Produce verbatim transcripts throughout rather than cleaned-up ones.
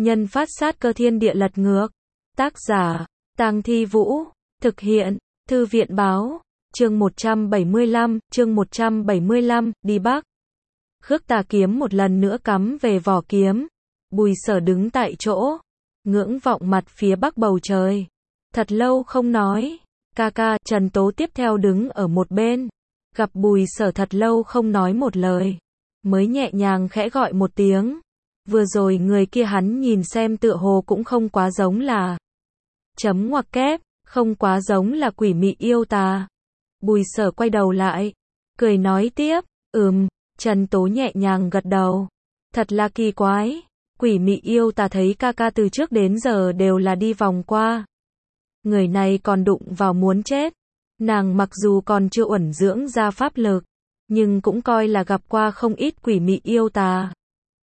Nhân phát sát cơ thiên địa lật ngược. Tác giả, Tang Thi Vũ. Thực hiện, Thư viện báo. Chương một trăm bảy mươi lăm, chương một trăm bảy mươi lăm, đi Bắc. Khước tà kiếm một lần nữa cắm về vỏ kiếm. Bùi Sở đứng tại chỗ, ngưỡng vọng mặt phía bắc bầu trời. Thật lâu không nói. Ca ca, Trần Tố tiếp theo đứng ở một bên. Gặp Bùi Sở thật lâu không nói một lời. Mới nhẹ nhàng khẽ gọi một tiếng. Vừa rồi người kia hắn nhìn xem tựa hồ cũng không quá giống là chấm ngoặc kép, không quá giống là quỷ mị yêu tà. Bùi Sở quay đầu lại, cười nói tiếp, ừm, Trần Tố nhẹ nhàng gật đầu. Thật là kỳ quái, quỷ mị yêu tà thấy ca ca từ trước đến giờ đều là đi vòng qua. Người này còn đụng vào muốn chết. Nàng mặc dù còn chưa uẩn dưỡng ra pháp lực, nhưng cũng coi là gặp qua không ít quỷ mị yêu tà.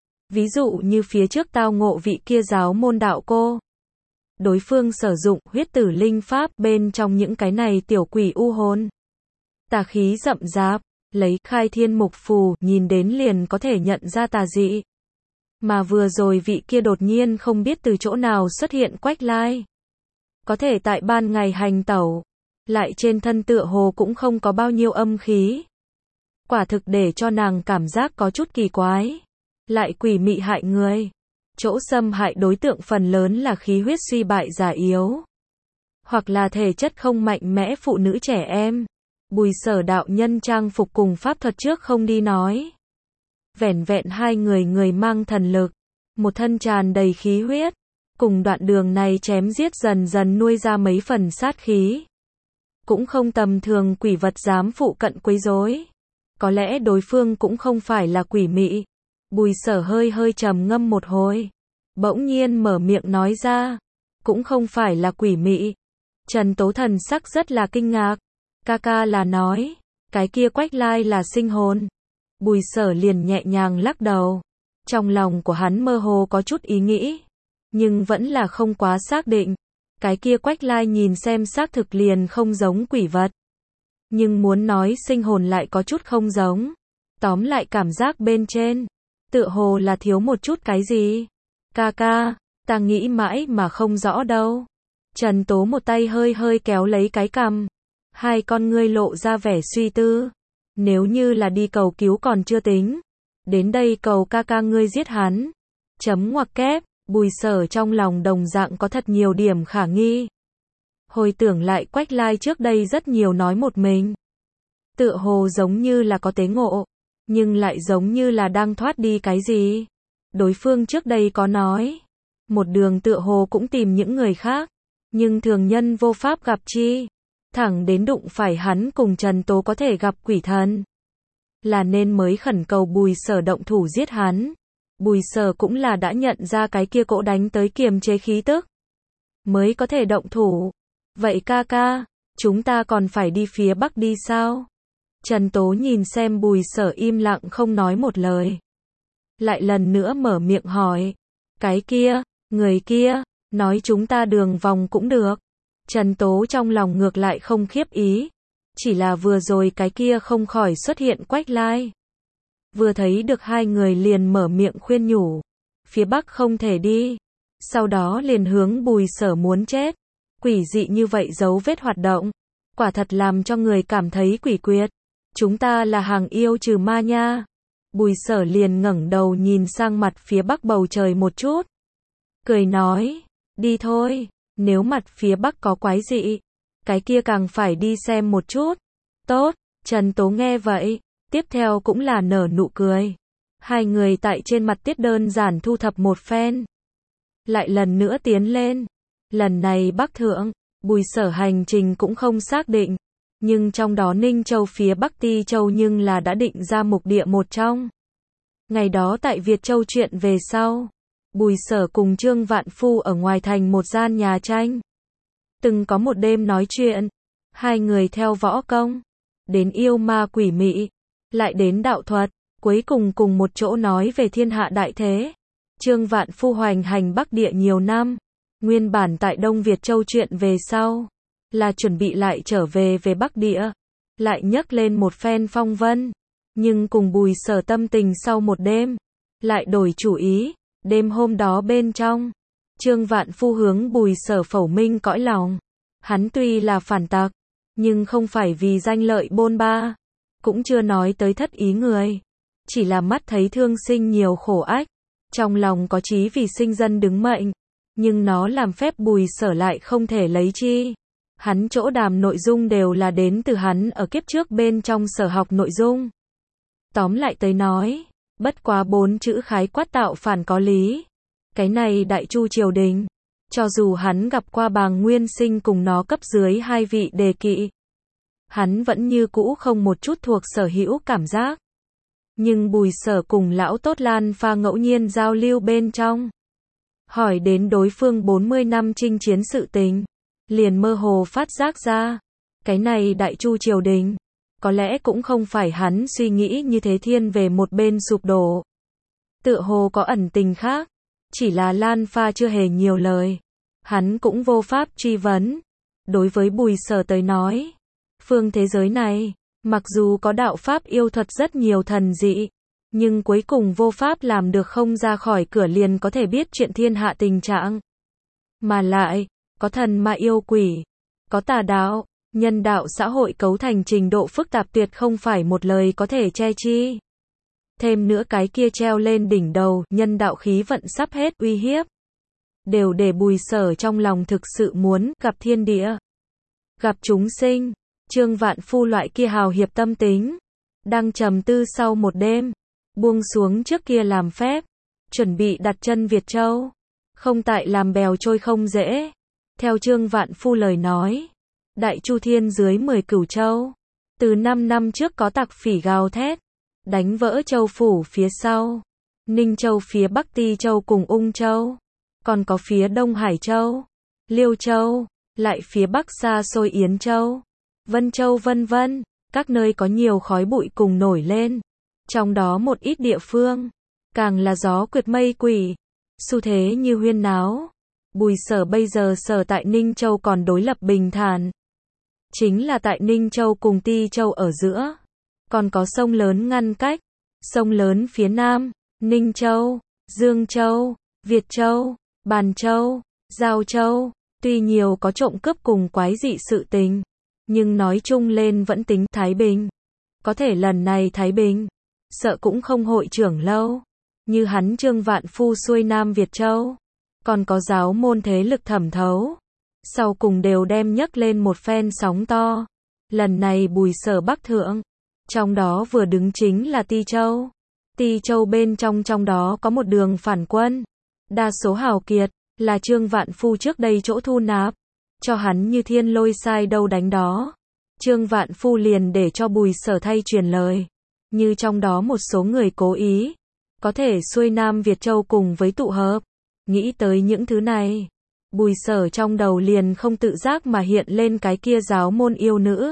Ví dụ như phía trước tao ngộ vị kia giáo môn đạo cô. Đối phương sử dụng huyết tử linh pháp bên trong những cái này tiểu quỷ u hồn. Tà khí rậm rạp, lấy khai thiên mục phù nhìn đến liền có thể nhận ra tà dị. Mà vừa rồi vị kia đột nhiên không biết từ chỗ nào xuất hiện Quách Lai. Có thể tại ban ngày hành tẩu, lại trên thân tựa hồ cũng không có bao nhiêu âm khí. Quả thực để cho nàng cảm giác có chút kỳ quái. Lại quỷ mị hại người. Chỗ xâm hại đối tượng phần lớn là khí huyết suy bại già yếu. Hoặc là thể chất không mạnh mẽ phụ nữ trẻ em. Bùi Sở đạo nhân trang phục cùng pháp thuật trước không đi nói. Vẻn vẹn hai người người mang thần lực. Một thân tràn đầy khí huyết. Cùng đoạn đường này chém giết dần dần nuôi ra mấy phần sát khí. Cũng không tầm thường quỷ vật dám phụ cận quấy rối. Có lẽ đối phương cũng không phải là quỷ mị. Bùi Sở hơi hơi trầm ngâm một hồi. Bỗng nhiên mở miệng nói ra. Cũng không phải là quỷ mị. Trần Tố thần sắc rất là kinh ngạc. Ca ca là nói. Cái kia Quách Lai là sinh hồn. Bùi Sở liền nhẹ nhàng lắc đầu. Trong lòng của hắn mơ hồ có chút ý nghĩ. Nhưng vẫn là không quá xác định. Cái kia Quách Lai nhìn xem xác thực liền không giống quỷ vật. Nhưng muốn nói sinh hồn lại có chút không giống. Tóm lại cảm giác bên trên. Tựa hồ là thiếu một chút cái gì. Ca ca, ta nghĩ mãi mà không rõ đâu. Trần Tố một tay hơi hơi kéo lấy cái cằm. Hai con ngươi lộ ra vẻ suy tư. Nếu như là đi cầu cứu còn chưa tính. Đến đây cầu ca ca ngươi giết hắn. Chấm ngoặc kép, Bùi Sở trong lòng đồng dạng có thật nhiều điểm khả nghi. Hồi tưởng lại Quách Lai trước đây rất nhiều nói một mình. Tựa hồ giống như là có tế ngộ. Nhưng lại giống như là đang thoát đi cái gì. Đối phương trước đây có nói. Một đường tựa hồ cũng tìm những người khác. Nhưng thường nhân vô pháp gặp chi. Thẳng đến đụng phải hắn cùng Trần Tố có thể gặp quỷ thần. Là nên mới khẩn cầu Bùi Sở động thủ giết hắn. Bùi Sở cũng là đã nhận ra cái kia cỗ đánh tới kiềm chế khí tức. Mới có thể động thủ. Vậy ca ca, chúng ta còn phải đi phía bắc đi sao? Trần Tố nhìn xem Bùi Sở im lặng không nói một lời. Lại lần nữa mở miệng hỏi. Cái kia, người kia, nói chúng ta đường vòng cũng được. Trần Tố trong lòng ngược lại không khiếp ý. Chỉ là vừa rồi cái kia không khỏi xuất hiện Quách Lai. Vừa thấy được hai người liền mở miệng khuyên nhủ. Phía bắc không thể đi. Sau đó liền hướng Bùi Sở muốn chết. Quỷ dị như vậy dấu vết hoạt động. Quả thật làm cho người cảm thấy quỷ quyệt. Chúng ta là hàng yêu trừ ma nha. Bùi Sở liền ngẩng đầu nhìn sang mặt phía bắc bầu trời một chút. Cười nói, đi thôi, nếu mặt phía bắc có quái dị, cái kia càng phải đi xem một chút. Tốt, Trần Tố nghe vậy, tiếp theo cũng là nở nụ cười. Hai người tại trên mặt tiết đơn giản thu thập một phen. Lại lần nữa tiến lên. Lần này bắc thượng, Bùi Sở hành trình cũng không xác định. Nhưng trong đó Ninh Châu phía Bắc Ti Châu nhưng là đã định ra mục địa một trong. Ngày đó tại Việt Châu chuyện về sau. Bùi Sở cùng Trương Vạn Phu ở ngoài thành một gian nhà tranh. Từng có một đêm nói chuyện. Hai người theo võ công. Đến yêu ma quỷ mị. Lại đến đạo thuật. Cuối cùng cùng một chỗ nói về thiên hạ đại thế. Trương Vạn Phu hoành hành Bắc Địa nhiều năm. Nguyên bản tại Đông Việt Châu chuyện về sau. Là chuẩn bị lại trở về về Bắc Địa. Lại nhấc lên một phen phong vân. Nhưng cùng Bùi Sở tâm tình sau một đêm. Lại đổi chủ ý. Đêm hôm đó bên trong, Trương Vạn Phu hướng Bùi Sở phẩu minh cõi lòng. Hắn tuy là phản tặc, nhưng không phải vì danh lợi bôn ba, cũng chưa nói tới thất ý người. Chỉ là mắt thấy thương sinh nhiều khổ ách, trong lòng có chí vì sinh dân đứng mệnh, nhưng nó làm phép Bùi Sở lại không thể lấy chi. Hắn chỗ đàm nội dung đều là đến từ hắn ở kiếp trước bên trong sở học nội dung. Tóm lại tới nói, bất quá bốn chữ khái quát tạo phản có lý. Cái này đại chu triều đình, cho dù hắn gặp qua Bàng Nguyên Sinh cùng nó cấp dưới hai vị đề kỵ, hắn vẫn như cũ không một chút thuộc sở hữu cảm giác. Nhưng Bùi Sở cùng lão tốt Lan Pha ngẫu nhiên giao lưu bên trong, hỏi đến đối phương bốn mươi năm chinh chiến sự tình, liền mơ hồ phát giác ra, cái này đại chu triều đình, có lẽ cũng không phải hắn suy nghĩ như thế thiên về một bên sụp đổ. Tựa hồ có ẩn tình khác, chỉ là Lan Pha chưa hề nhiều lời, hắn cũng vô pháp truy vấn. Đối với Bùi Sở tới nói, phương thế giới này, mặc dù có đạo pháp yêu thuật rất nhiều thần dị, nhưng cuối cùng vô pháp làm được không ra khỏi cửa liền có thể biết chuyện thiên hạ tình trạng. Mà lại, có thần mà yêu quỷ, có tà đạo, nhân đạo xã hội cấu thành trình độ phức tạp tuyệt không phải một lời có thể che chi. Thêm nữa cái kia treo lên đỉnh đầu, nhân đạo khí vận sắp hết uy hiếp. Đều để Bùi Sở trong lòng thực sự muốn gặp thiên địa, gặp chúng sinh. Trương Vạn Phu loại kia hào hiệp tâm tính, đang trầm tư sau một đêm, buông xuống trước kia làm phép, chuẩn bị đặt chân Việt Châu. Không tại làm bèo trôi không dễ. Theo Trương Vạn Phu lời nói, Đại Chu Thiên dưới mười cửu châu, từ năm năm trước có tặc phỉ gào thét, đánh vỡ châu phủ phía sau, Ninh Châu phía Bắc Ti Châu cùng Ung Châu, còn có phía Đông Hải Châu, Liêu Châu, lại phía Bắc xa xôi Yến Châu, Vân Châu vân vân, các nơi có nhiều khói bụi cùng nổi lên. Trong đó một ít địa phương, càng là gió quyệt mây quỷ, xu thế như huyên náo. Bùi Sở bây giờ sở tại Ninh Châu còn đối lập bình thản. Chính là tại Ninh Châu cùng Ti Châu ở giữa, còn có sông lớn ngăn cách. Sông lớn phía nam, Ninh Châu, Dương Châu, Việt Châu, Bàn Châu, Giao Châu, tuy nhiều có trộm cướp cùng quái dị sự tình, nhưng nói chung lên vẫn tính thái bình. Có thể lần này thái bình, sợ cũng không hội trưởng lâu. Như hắn Trương Vạn Phu xuôi Nam Việt Châu, còn có giáo môn thế lực thẩm thấu, sau cùng đều đem nhấc lên một phen sóng to. Lần này Bùi Sở Bắc thượng, trong đó vừa đứng chính là Ti Châu. Ti Châu bên trong trong đó có một đường phản quân, đa số hào kiệt, là Trương Vạn Phu trước đây chỗ thu nạp, cho hắn như thiên lôi sai đâu đánh đó. Trương Vạn Phu liền để cho Bùi Sở thay truyền lời, như trong đó một số người cố ý, có thể xuôi Nam Việt Châu cùng với tụ hợp. Nghĩ tới những thứ này, Bùi Sở trong đầu liền không tự giác mà hiện lên cái kia giáo môn yêu nữ.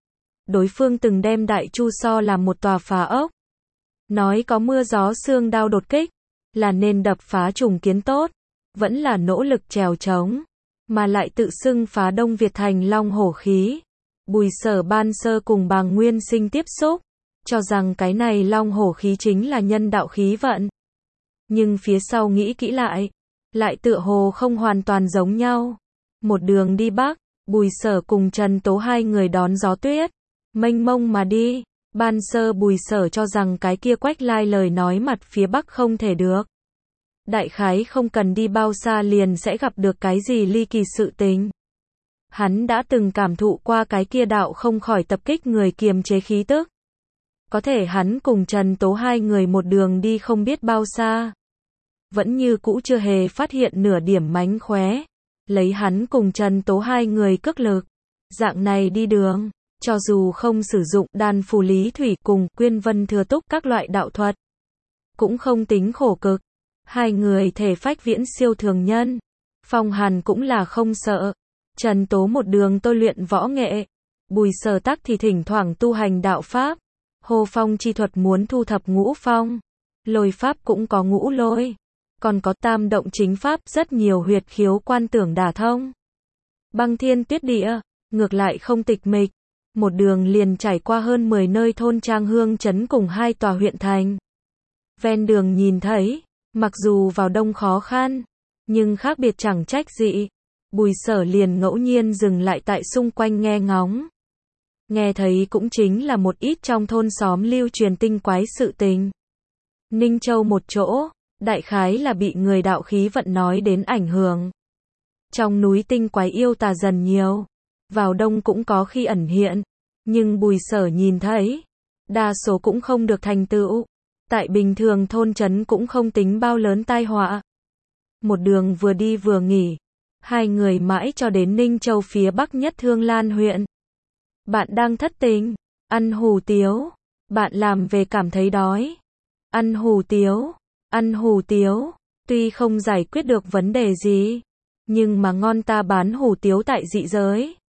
Đối phương từng đem Đại Chu so làm một tòa phá ốc, nói có mưa gió sương đao đột kích, là nên đập phá trùng kiến tốt, vẫn là nỗ lực trèo trống, mà lại tự xưng phá Đông Việt thành long hổ khí. Bùi Sở ban sơ cùng Bàng Nguyên Sinh tiếp xúc, cho rằng cái này long hổ khí chính là nhân đạo khí vận. Nhưng phía sau nghĩ kỹ lại, lại tựa hồ không hoàn toàn giống nhau. Một đường đi Bắc, Bùi Sở cùng Trần Tố hai người đón gió tuyết, mênh mông mà đi. Ban sơ Bùi Sở cho rằng cái kia Quách Lai lời nói mặt phía Bắc không thể được. Đại khái không cần đi bao xa liền sẽ gặp được cái gì ly kỳ sự tình. Hắn đã từng cảm thụ qua cái kia đạo không khỏi tập kích người kiềm chế khí tức. Có thể hắn cùng Trần Tố hai người một đường đi không biết bao xa, vẫn như cũ chưa hề phát hiện nửa điểm mánh khóe. Lấy hắn cùng Trần Tố hai người cước lực, dạng này đi đường, cho dù không sử dụng đan phù lý thủy cùng quyên vân thừa túc các loại đạo thuật, cũng không tính khổ cực. Hai người thể phách viễn siêu thường nhân. Phong Hàn cũng là không sợ. Trần Tố một đường tôi luyện võ nghệ, Bùi Sở tắc thì thỉnh thoảng tu hành đạo pháp. Hồ phong chi thuật muốn thu thập ngũ phong, lôi pháp cũng có ngũ lôi, còn có tam động chính pháp, rất nhiều huyệt khiếu quan tưởng đả thông. Băng thiên tuyết địa, ngược lại không tịch mịch, một đường liền trải qua hơn mười nơi thôn trang hương trấn cùng hai tòa huyện thành. Ven đường nhìn thấy, Mặc dù vào đông khó khăn, nhưng khác biệt chẳng trách gì. Bùi Sở liền ngẫu nhiên dừng lại tại xung quanh nghe ngóng. Nghe thấy cũng chính là một ít trong thôn xóm lưu truyền tinh quái sự tình. Ninh Châu một chỗ, đại khái là bị người đạo khí vận nói đến ảnh hưởng. Trong núi tinh quái yêu tà dần nhiều, vào đông cũng có khi ẩn hiện, nhưng Bùi Sở nhìn thấy, đa số cũng không được thành tựu. Tại bình thường thôn trấn cũng không tính bao lớn tai họa. Một đường vừa đi vừa nghỉ, hai người mãi cho đến Ninh Châu phía bắc nhất Thương Lan huyện. Bạn đang thất tình, ăn hủ tiếu, bạn làm về cảm thấy đói. Ăn hủ tiếu, ăn hủ tiếu, tuy không giải quyết được vấn đề gì, nhưng mà ngon ta bán hủ tiếu tại dị giới.